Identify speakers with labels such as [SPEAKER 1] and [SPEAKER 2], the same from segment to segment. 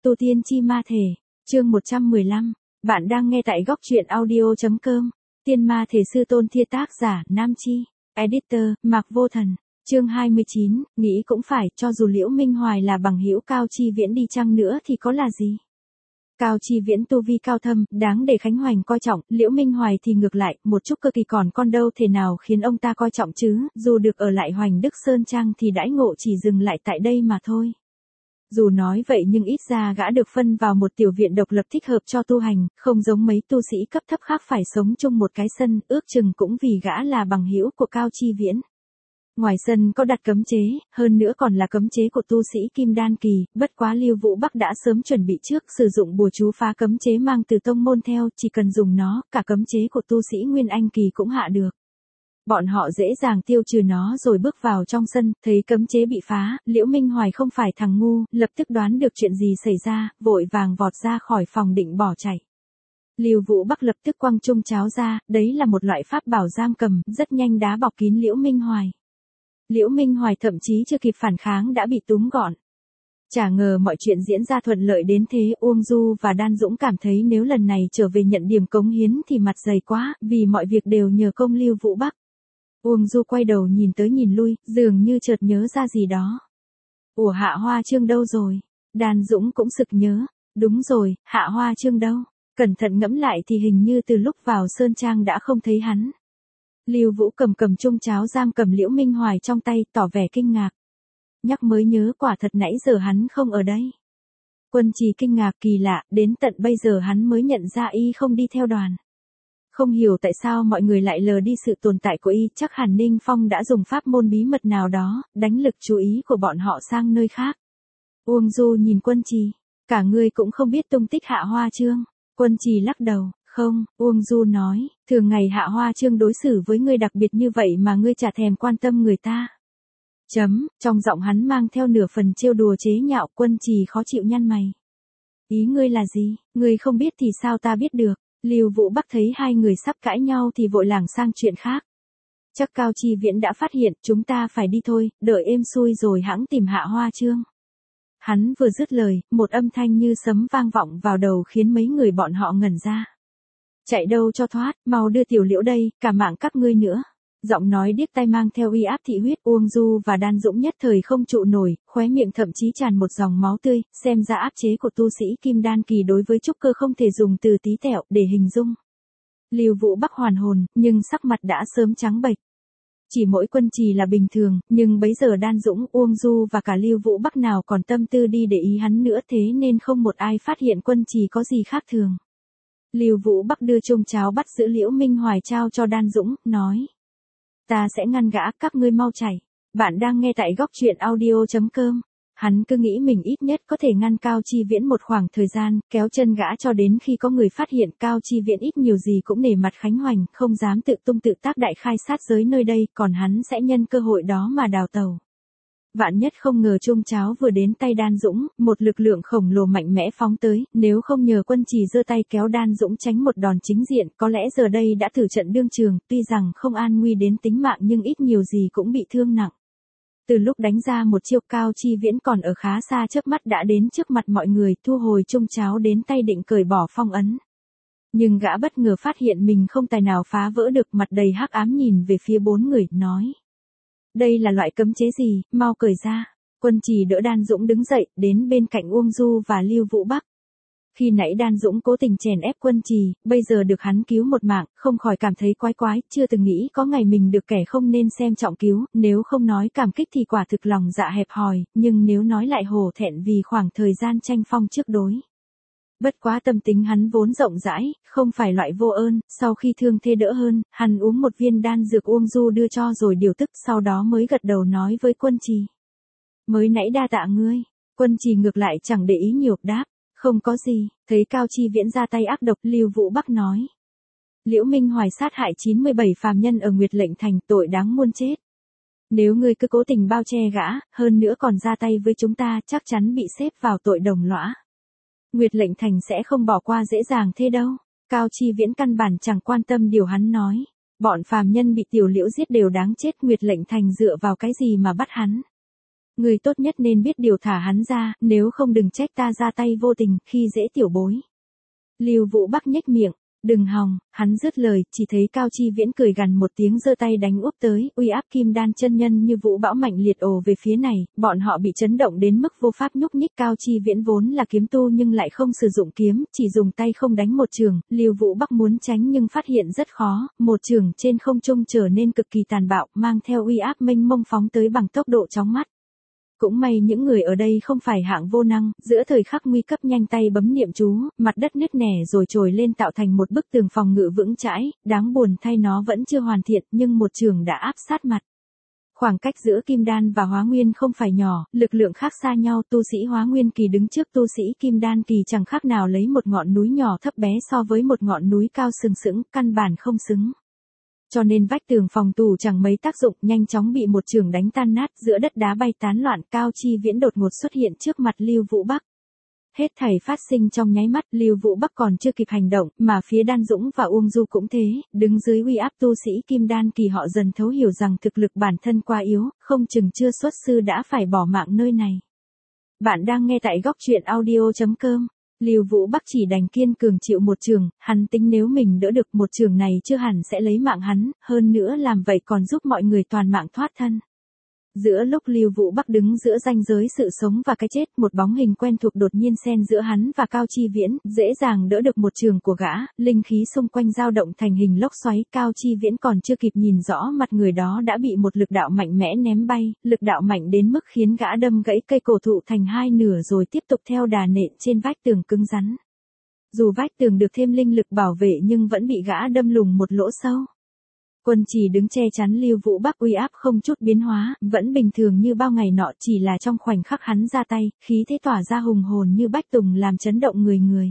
[SPEAKER 1] Tu Tiên Chi Ma Thể, chương 115, bạn đang nghe tại góc truyện audio.com, Tiên Ma Thể Sư Tôn Thiên, tác giả, Nam Chi, editor, Mạc Vô Thần, chương 29, nghĩ cũng phải, cho dù Liễu Minh Hoài là bằng hữu Cao Chi Viễn đi chăng nữa thì có là gì? Cao Chi Viễn tu vi cao thâm, đáng để Khánh Hoành coi trọng, Liễu Minh Hoài thì ngược lại, một chút cơ kỳ còn con đâu thể nào khiến ông ta coi trọng chứ, dù được ở lại Hoành Đức Sơn Trang thì đãi ngộ chỉ dừng lại tại đây mà thôi. Dù nói vậy nhưng ít ra gã được phân vào một tiểu viện độc lập thích hợp cho tu hành, không giống mấy tu sĩ cấp thấp khác phải sống chung một cái sân, ước chừng cũng vì gã là bằng hữu của Cao Chi Viễn. Ngoài sân có đặt cấm chế, hơn nữa còn là cấm chế của tu sĩ Kim Đan Kỳ, bất quá Lưu Vũ Bắc đã sớm chuẩn bị trước, sử dụng bùa chú phá cấm chế mang từ tông môn theo, chỉ cần dùng nó, cả cấm chế của tu sĩ Nguyên Anh Kỳ cũng hạ được. Bọn họ dễ dàng tiêu trừ nó rồi bước vào trong sân, thấy cấm chế bị phá, Liễu Minh Hoài không phải thằng ngu, lập tức đoán được chuyện gì xảy ra, vội vàng vọt ra khỏi phòng định bỏ chạy. Lưu Vũ Bắc lập tức quăng chung cháo ra, đấy là một loại pháp bảo giam cầm, rất nhanh đá bọc kín Liễu Minh Hoài. Liễu Minh Hoài thậm chí chưa kịp phản kháng đã bị túm gọn. Chả ngờ mọi chuyện diễn ra thuận lợi đến thế, Uông Du và Đan Dũng cảm thấy nếu lần này trở về nhận điểm cống hiến thì mặt dày quá, vì mọi việc đều nhờ công Lưu Vũ Bắc. Uông Du quay đầu nhìn tới nhìn lui, dường như chợt nhớ ra gì đó. Ủa Hạ Hoa Trương đâu rồi? Đan Dũng cũng sực nhớ. Đúng rồi, Hạ Hoa Trương đâu? Cẩn thận ngẫm lại thì hình như từ lúc vào Sơn Trang đã không thấy hắn. Lưu Vũ cầm chung cháo giam cầm Liễu Minh Hoài trong tay, tỏ vẻ kinh ngạc. Nhắc mới nhớ, quả thật nãy giờ hắn không ở đây. Quân Trì kinh ngạc, kỳ lạ, đến tận bây giờ hắn mới nhận ra y không đi theo đoàn. Không hiểu tại sao mọi người lại lờ đi sự tồn tại của y, chắc hẳn Ninh Phong đã dùng pháp môn bí mật nào đó, đánh lực chú ý của bọn họ sang nơi khác. Uông Du nhìn Quân Trì, cả ngươi cũng không biết tung tích Hạ Hoa Trương. Quân Trì lắc đầu, không, Uông Du nói, thường ngày Hạ Hoa Trương đối xử với ngươi đặc biệt như vậy mà ngươi chả thèm quan tâm người ta. Trong giọng hắn mang theo nửa phần trêu đùa chế nhạo. Quân Trì khó chịu nhăn mày. Ý ngươi là gì, ngươi không biết thì sao ta biết được. Lưu Vũ Bắc thấy hai người sắp cãi nhau thì vội lảng sang chuyện khác. Chắc Cao Chi Viễn đã phát hiện, chúng ta phải đi thôi, đợi êm xuôi rồi hãng tìm Hạ Hoa Trương. Hắn vừa dứt lời, một âm thanh như sấm vang vọng vào đầu khiến mấy người bọn họ ngẩn ra. Chạy đâu cho thoát, mau đưa Tiểu Liễu đây, cả mạng các ngươi nữa. Giọng nói điếc tai mang theo uy áp thị huyết. Uông Du và Đan Dũng nhất thời không trụ nổi, khóe miệng thậm chí tràn một dòng máu tươi, xem ra áp chế của tu sĩ Kim Đan Kỳ đối với trúc cơ không thể dùng từ tí tẹo để hình dung. Lưu Vũ Bắc hoàn hồn, nhưng sắc mặt đã sớm trắng bệch. Chỉ mỗi Quân Trì là bình thường, nhưng bấy giờ Đan Dũng, Uông Du và cả Lưu Vũ Bắc nào còn tâm tư đi để ý hắn nữa, thế nên không một ai phát hiện Quân Trì có gì khác thường. Lưu Vũ Bắc đưa chung cháo bắt giữ Liễu Minh Hoài trao cho Đan Dũng, nói. Ta sẽ ngăn gã, các ngươi mau chạy. Bạn đang nghe tại góc truyện audio.com. Hắn cứ nghĩ mình ít nhất có thể ngăn Cao Chi Viễn một khoảng thời gian, kéo chân gã cho đến khi có người phát hiện. Cao Chi Viễn ít nhiều gì cũng nể mặt Khánh Hoành, không dám tự tung tự tác đại khai sát giới nơi đây, còn hắn sẽ nhân cơ hội đó mà đào tẩu. Vạn nhất không ngờ chung cháo vừa đến tay Đan Dũng, một lực lượng khổng lồ mạnh mẽ phóng tới, nếu không nhờ Quân Trì giơ tay kéo Đan Dũng tránh một đòn chính diện, có lẽ giờ đây đã thử trận đương trường, tuy rằng không an nguy đến tính mạng nhưng ít nhiều gì cũng bị thương nặng. Từ lúc đánh ra một chiêu, Cao Chi Viễn còn ở khá xa, chớp mắt đã đến trước mặt mọi người, thu hồi chung cháo đến tay định cởi bỏ phong ấn. Nhưng gã bất ngờ phát hiện mình không tài nào phá vỡ được, mặt đầy hắc ám nhìn về phía bốn người, nói. Đây là loại cấm chế gì, mau cởi ra. Quân Trì đỡ Đan Dũng đứng dậy, đến bên cạnh Uông Du và Lưu Vũ Bắc. Khi nãy Đan Dũng cố tình chèn ép Quân Trì, bây giờ được hắn cứu một mạng, không khỏi cảm thấy quái quái, chưa từng nghĩ có ngày mình được kẻ không nên xem trọng cứu, nếu không nói cảm kích thì quả thực lòng dạ hẹp hòi, nhưng nếu nói lại hổ thẹn vì khoảng thời gian tranh phong trước đối. Bất quá tâm tính hắn vốn rộng rãi, không phải loại vô ơn, sau khi thương thế đỡ hơn, hắn uống một viên đan dược Uông Du đưa cho rồi điều tức, sau đó mới gật đầu nói với Quân Trì. Mới nãy đa tạ ngươi. Quân Trì ngược lại chẳng để ý nhiều, đáp, không có gì. Thấy Cao Chi Viễn ra tay ác độc, Lưu Vũ Bắc nói. Liễu Minh Hoài sát hại 97 phàm nhân ở Nguyệt Lệnh Thành, tội đáng muôn chết. Nếu ngươi cứ cố tình bao che gã, hơn nữa còn ra tay với chúng ta, chắc chắn bị xếp vào tội đồng lõa. Nguyệt Lệnh Thành sẽ không bỏ qua dễ dàng thế đâu. Cao Chi Viễn căn bản chẳng quan tâm điều hắn nói. Bọn phàm nhân bị Tiểu Liễu giết đều đáng chết, Nguyệt Lệnh Thành dựa vào cái gì mà bắt hắn. Người tốt nhất nên biết điều thả hắn ra, nếu không đừng trách ta ra tay vô tình, khi dễ tiểu bối. Lưu Vũ Bắc nhếch miệng, đừng hòng, hắn dứt lời, chỉ thấy Cao Chi Viễn cười gằn một tiếng giơ tay đánh úp tới, uy áp kim đan chân nhân như vũ bão mạnh liệt ồ về phía này, bọn họ bị chấn động đến mức vô pháp nhúc nhích. Cao Chi Viễn vốn là kiếm tu nhưng lại không sử dụng kiếm, chỉ dùng tay không đánh một trường, Lưu Vũ Bắc muốn tránh nhưng phát hiện rất khó, một trường trên không trung trở nên cực kỳ tàn bạo, mang theo uy áp mênh mông phóng tới bằng tốc độ chóng mắt. Cũng may những người ở đây không phải hạng vô năng, giữa thời khắc nguy cấp nhanh tay bấm niệm chú, mặt đất nứt nẻ rồi trồi lên tạo thành một bức tường phòng ngự vững chãi, đáng buồn thay nó vẫn chưa hoàn thiện nhưng một trường đã áp sát mặt. Khoảng cách giữa kim đan và hóa nguyên không phải nhỏ, lực lượng khác xa nhau, tu sĩ hóa nguyên kỳ đứng trước tu sĩ kim đan kỳ chẳng khác nào lấy một ngọn núi nhỏ thấp bé so với một ngọn núi cao sừng sững, căn bản không xứng. Cho nên vách tường phòng tù chẳng mấy tác dụng, nhanh chóng bị một trường đánh tan nát, giữa đất đá bay tán loạn. Cao Chi Viễn đột ngột xuất hiện trước mặt Lưu Vũ Bắc. Hết thảy phát sinh trong nháy mắt, Lưu Vũ Bắc còn chưa kịp hành động, mà phía Đan Dũng và Uông Du cũng thế, đứng dưới uy áp tu sĩ kim đan kỳ họ dần thấu hiểu rằng thực lực bản thân quá yếu, không chừng chưa xuất sư đã phải bỏ mạng nơi này. Bạn đang nghe tại góc truyện audio.com. Lưu Vũ Bắc chỉ đành kiên cường chịu một trường, hắn tính nếu mình đỡ được một trường này chưa hẳn sẽ lấy mạng hắn, hơn nữa làm vậy còn giúp mọi người toàn mạng thoát thân. Giữa lúc Lưu Vũ Bắc đứng giữa ranh giới sự sống và cái chết, một bóng hình quen thuộc đột nhiên xen giữa hắn và Cao Chi Viễn, dễ dàng đỡ được một trường của gã, linh khí xung quanh dao động thành hình lốc xoáy. Cao Chi Viễn còn chưa kịp nhìn rõ mặt người đó đã bị một lực đạo mạnh mẽ ném bay, lực đạo mạnh đến mức khiến gã đâm gãy cây cổ thụ thành hai nửa rồi tiếp tục theo đà nện trên vách tường cứng rắn. Dù vách tường được thêm linh lực bảo vệ nhưng vẫn bị gã đâm lủng một lỗ sâu. Quân Trì đứng che chắn Lưu Vũ Bắc, uy áp không chút biến hóa, vẫn bình thường như bao ngày nọ, chỉ là trong khoảnh khắc hắn ra tay, khí thế tỏa ra hùng hồn như bách tùng làm chấn động người người.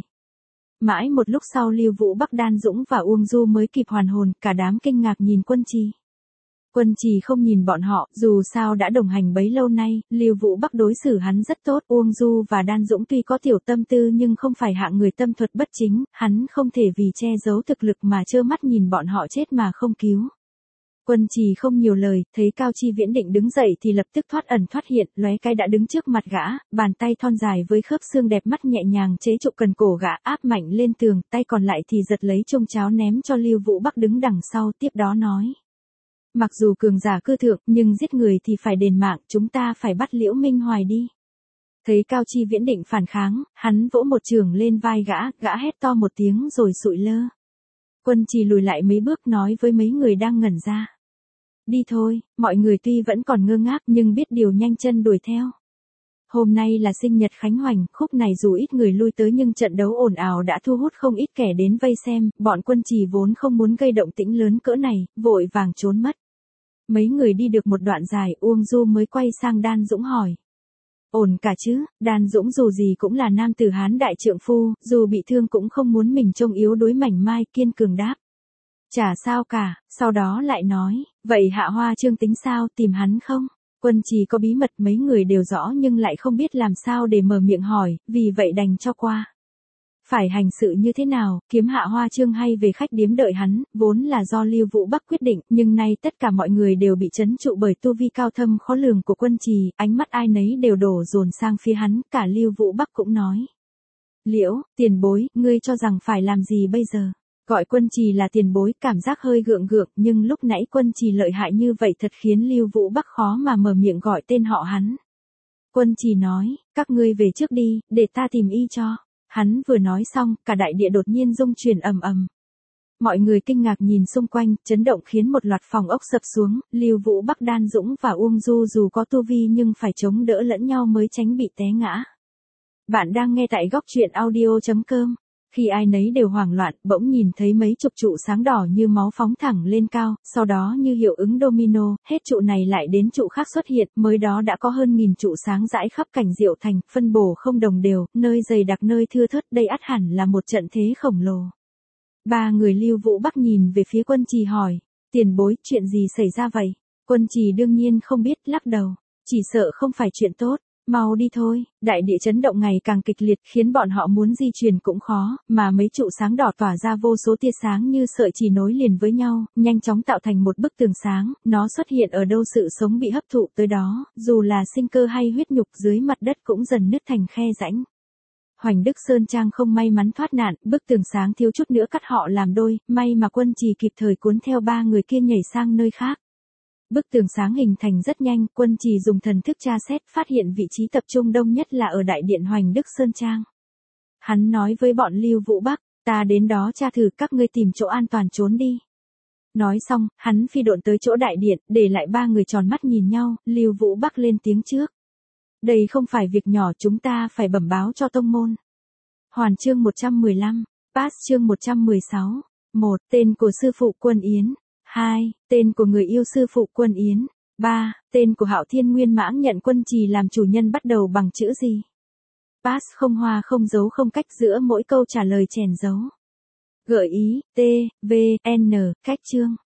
[SPEAKER 1] Mãi một lúc sau Lưu Vũ Bắc, Đan Dũng và Uông Du mới kịp hoàn hồn, cả đám kinh ngạc nhìn Quân Trì. Quân Trì không nhìn bọn họ, dù sao đã đồng hành bấy lâu nay, Lưu Vũ Bắc đối xử hắn rất tốt. Uông Du và Đan Dũng tuy có tiểu tâm tư nhưng không phải hạng người tâm thuật bất chính, hắn không thể vì che giấu thực lực mà trơ mắt nhìn bọn họ chết mà không cứu. Quân Trì không nhiều lời, thấy Cao Chi Viễn định đứng dậy thì lập tức thoát ẩn thoát hiện, lóe cái đã đứng trước mặt gã, bàn tay thon dài với khớp xương đẹp mắt nhẹ nhàng chế trụ cần cổ gã, áp mạnh lên tường, tay còn lại thì giật lấy chung cháo ném cho Lưu Vũ Bắc đứng đằng sau, tiếp đó nói. Mặc dù cường giả cư thượng, nhưng giết người thì phải đền mạng, chúng ta phải bắt Liễu Minh Hoài đi. Thấy Cao Chi Viễn định phản kháng, hắn vỗ một trường lên vai gã, gã hét to một tiếng rồi sụi lơ. Quân Trì lùi lại mấy bước nói với mấy người đang ngẩn ra. Đi thôi, mọi người tuy vẫn còn ngơ ngác nhưng biết điều nhanh chân đuổi theo. Hôm nay là sinh nhật Khánh Hoành, khúc này dù ít người lui tới nhưng trận đấu ồn ào đã thu hút không ít kẻ đến vây xem, bọn Quân Trì vốn không muốn gây động tĩnh lớn cỡ này, vội vàng trốn mất. Mấy người đi được một đoạn dài, Uông Du mới quay sang Đan Dũng hỏi. Ổn cả chứ? Đan Dũng dù gì cũng là nam tử Hán đại trượng phu, dù bị thương cũng không muốn mình trông yếu đuối mảnh mai, kiên cường đáp. Chả sao cả, sau đó lại nói, vậy Hạ Hoa Trương tính sao, tìm hắn không? Quân Trì có bí mật mấy người đều rõ nhưng lại không biết làm sao để mở miệng hỏi, vì vậy đành cho qua. Phải hành sự như thế nào, kiếm Hạ Hoa Trương hay về khách điếm đợi hắn, vốn là do Lưu Vũ Bắc quyết định, nhưng nay tất cả mọi người đều bị trấn trụ bởi tu vi cao thâm khó lường của Quân Trì, ánh mắt ai nấy đều đổ dồn sang phía hắn, cả Lưu Vũ Bắc cũng nói. Liễu, tiền bối, ngươi cho rằng phải làm gì bây giờ? Gọi Quân Trì là tiền bối, cảm giác hơi gượng gượng, nhưng lúc nãy Quân Trì lợi hại như vậy thật khiến Lưu Vũ Bắc khó mà mở miệng gọi tên họ hắn. Quân Trì nói, các ngươi về trước đi, để ta tìm y cho. Hắn vừa nói xong, cả đại địa đột nhiên rung chuyển ầm ầm. Mọi người kinh ngạc nhìn xung quanh, chấn động khiến một loạt phòng ốc sập xuống, Lưu Vũ Bắc, Đan Dũng và Uông Du dù có tu vi nhưng phải chống đỡ lẫn nhau mới tránh bị té ngã. Bạn đang nghe tại góc truyện audio.com. Khi ai nấy đều hoảng loạn, bỗng nhìn thấy mấy chục trụ sáng đỏ như máu phóng thẳng lên cao, sau đó như hiệu ứng domino, hết trụ này lại đến trụ khác xuất hiện, mới đó đã có hơn 1000 trụ sáng rải khắp cảnh Diệu Thành, phân bổ không đồng đều, nơi dày đặc nơi thưa thớt, đây ắt hẳn là một trận thế khổng lồ. Ba người Lưu Vũ Bắc nhìn về phía Quân Trì hỏi, tiền bối, chuyện gì xảy ra vậy? Quân Trì đương nhiên không biết, lắc đầu, chỉ sợ không phải chuyện tốt. Mau đi thôi, đại địa chấn động ngày càng kịch liệt khiến bọn họ muốn di chuyển cũng khó, mà mấy trụ sáng đỏ tỏa ra vô số tia sáng như sợi chỉ nối liền với nhau, nhanh chóng tạo thành một bức tường sáng, nó xuất hiện ở đâu sự sống bị hấp thụ tới đó, dù là sinh cơ hay huyết nhục dưới mặt đất cũng dần nứt thành khe rãnh. Hoành Đức Sơn Trang không may mắn thoát nạn, bức tường sáng thiếu chút nữa cắt họ làm đôi, may mà Quân Trì kịp thời cuốn theo 3 người kia nhảy sang nơi khác. Bức tường sáng hình thành rất nhanh, Quân Trì dùng thần thức tra xét phát hiện vị trí tập trung đông nhất là ở đại điện Hoành Đức Sơn Trang. Hắn nói với bọn Lưu Vũ Bắc, ta đến đó tra thử các ngươi tìm chỗ an toàn trốn đi. Nói xong, hắn phi độn tới chỗ đại điện, để lại 3 người tròn mắt nhìn nhau, Lưu Vũ Bắc lên tiếng trước. Đây không phải việc nhỏ, chúng ta phải bẩm báo cho tông môn. Hoàn chương 115, Pass chương 116. 1. Tên của sư phụ Quân Yến. 2. Tên của người yêu sư phụ Quân Yến. 3. Tên của Hạo Thiên Nguyên Mãng nhận Quân Trì làm chủ nhân bắt đầu bằng chữ gì? Pass không hoa không dấu không cách giữa mỗi câu trả lời chèn dấu. Gợi ý, T, V, N, cách chương.